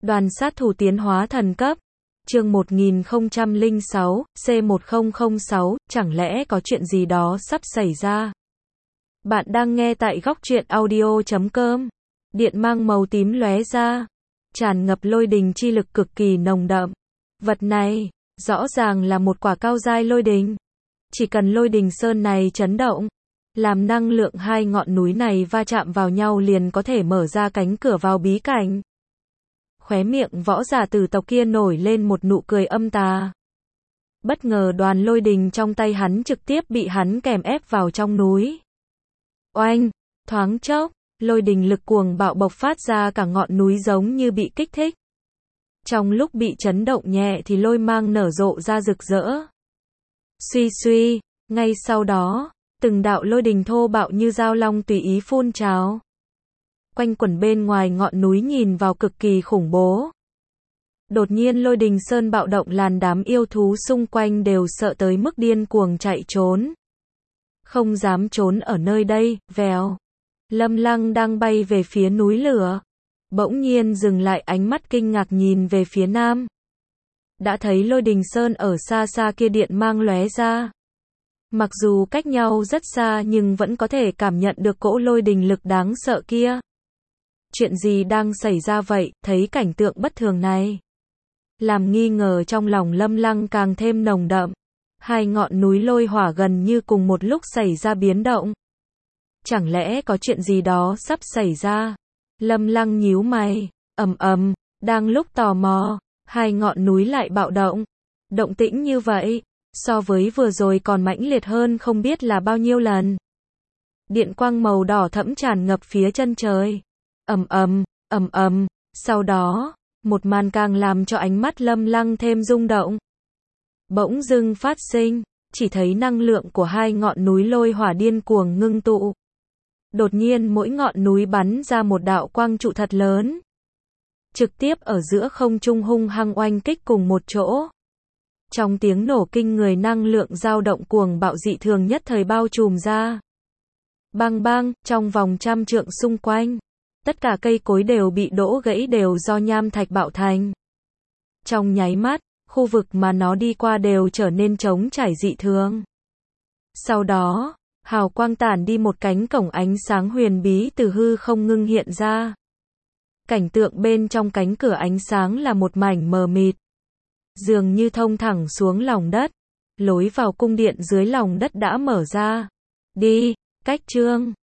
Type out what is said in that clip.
Đoàn sát thủ tiến hóa thần cấp. Chương 1006, C1006, chẳng lẽ có chuyện gì đó sắp xảy ra? Bạn đang nghe tại góc truyện audio.com. Điện mang màu tím lóe ra, tràn ngập lôi đình chi lực cực kỳ nồng đậm. Vật này, rõ ràng là một quả cao giai lôi đình. Chỉ cần lôi đình sơn này chấn động, làm năng lượng hai ngọn núi này va chạm vào nhau liền có thể mở ra cánh cửa vào bí cảnh. Khóe miệng võ giả tử tộc kia nổi lên một nụ cười âm tà. Bất ngờ đoàn lôi đình trong tay hắn trực tiếp bị hắn kèm ép vào trong núi. Oanh, thoáng chốc, lôi đình lực cuồng bạo bộc phát ra, cả ngọn núi giống như bị kích thích. Trong lúc bị chấn động nhẹ thì lôi mang nở rộ ra rực rỡ. Suy suy, ngay sau đó, từng đạo lôi đình thô bạo như dao long tùy ý phun trào. Quanh quẩn bên ngoài ngọn núi nhìn vào cực kỳ khủng bố. Đột nhiên lôi đình sơn bạo động, làn đám yêu thú xung quanh đều sợ tới mức điên cuồng chạy trốn. Không dám trốn ở nơi đây, vèo. Lâm Lăng đang bay về phía núi lửa. Bỗng nhiên dừng lại, ánh mắt kinh ngạc nhìn về phía nam. Đã thấy lôi đình sơn ở xa xa kia điện mang lóe ra. Mặc dù cách nhau rất xa nhưng vẫn có thể cảm nhận được cỗ lôi đình lực đáng sợ kia. Chuyện gì đang xảy ra vậy? Thấy cảnh tượng bất thường này, làm nghi ngờ trong lòng Lâm Lăng càng thêm nồng đậm. Hai ngọn núi lôi hỏa gần như cùng một lúc xảy ra biến động. Chẳng lẽ có chuyện gì đó sắp xảy ra? Lâm Lăng nhíu mày, đang lúc tò mò, hai ngọn núi lại bạo động. Động tĩnh như vậy, so với vừa rồi còn mãnh liệt hơn không biết là bao nhiêu lần. Điện quang màu đỏ thẫm tràn ngập phía chân trời. Sau đó, một màn càng làm cho ánh mắt Lâm Lăng thêm rung động. Bỗng dưng phát sinh, chỉ thấy năng lượng của hai ngọn núi lôi hỏa điên cuồng ngưng tụ. Đột nhiên mỗi ngọn núi bắn ra một đạo quang trụ thật lớn. Trực tiếp ở giữa không trung hung hăng oanh kích cùng một chỗ. Trong tiếng nổ kinh người, năng lượng dao động cuồng bạo dị thường nhất thời bao trùm ra. Bang bang, trong vòng trăm trượng xung quanh, tất cả cây cối đều bị đổ gãy, đều do nham thạch bạo thành. Trong nháy mắt, khu vực mà nó đi qua đều trở nên trống trải dị thường. Sau đó, hào quang tản đi, một cánh cổng ánh sáng huyền bí từ hư không ngưng hiện ra. Cảnh tượng bên trong cánh cửa ánh sáng là một mảnh mờ mịt, dường như thông thẳng xuống lòng đất. Lối vào cung điện dưới lòng đất đã mở ra. Đi, cách chương.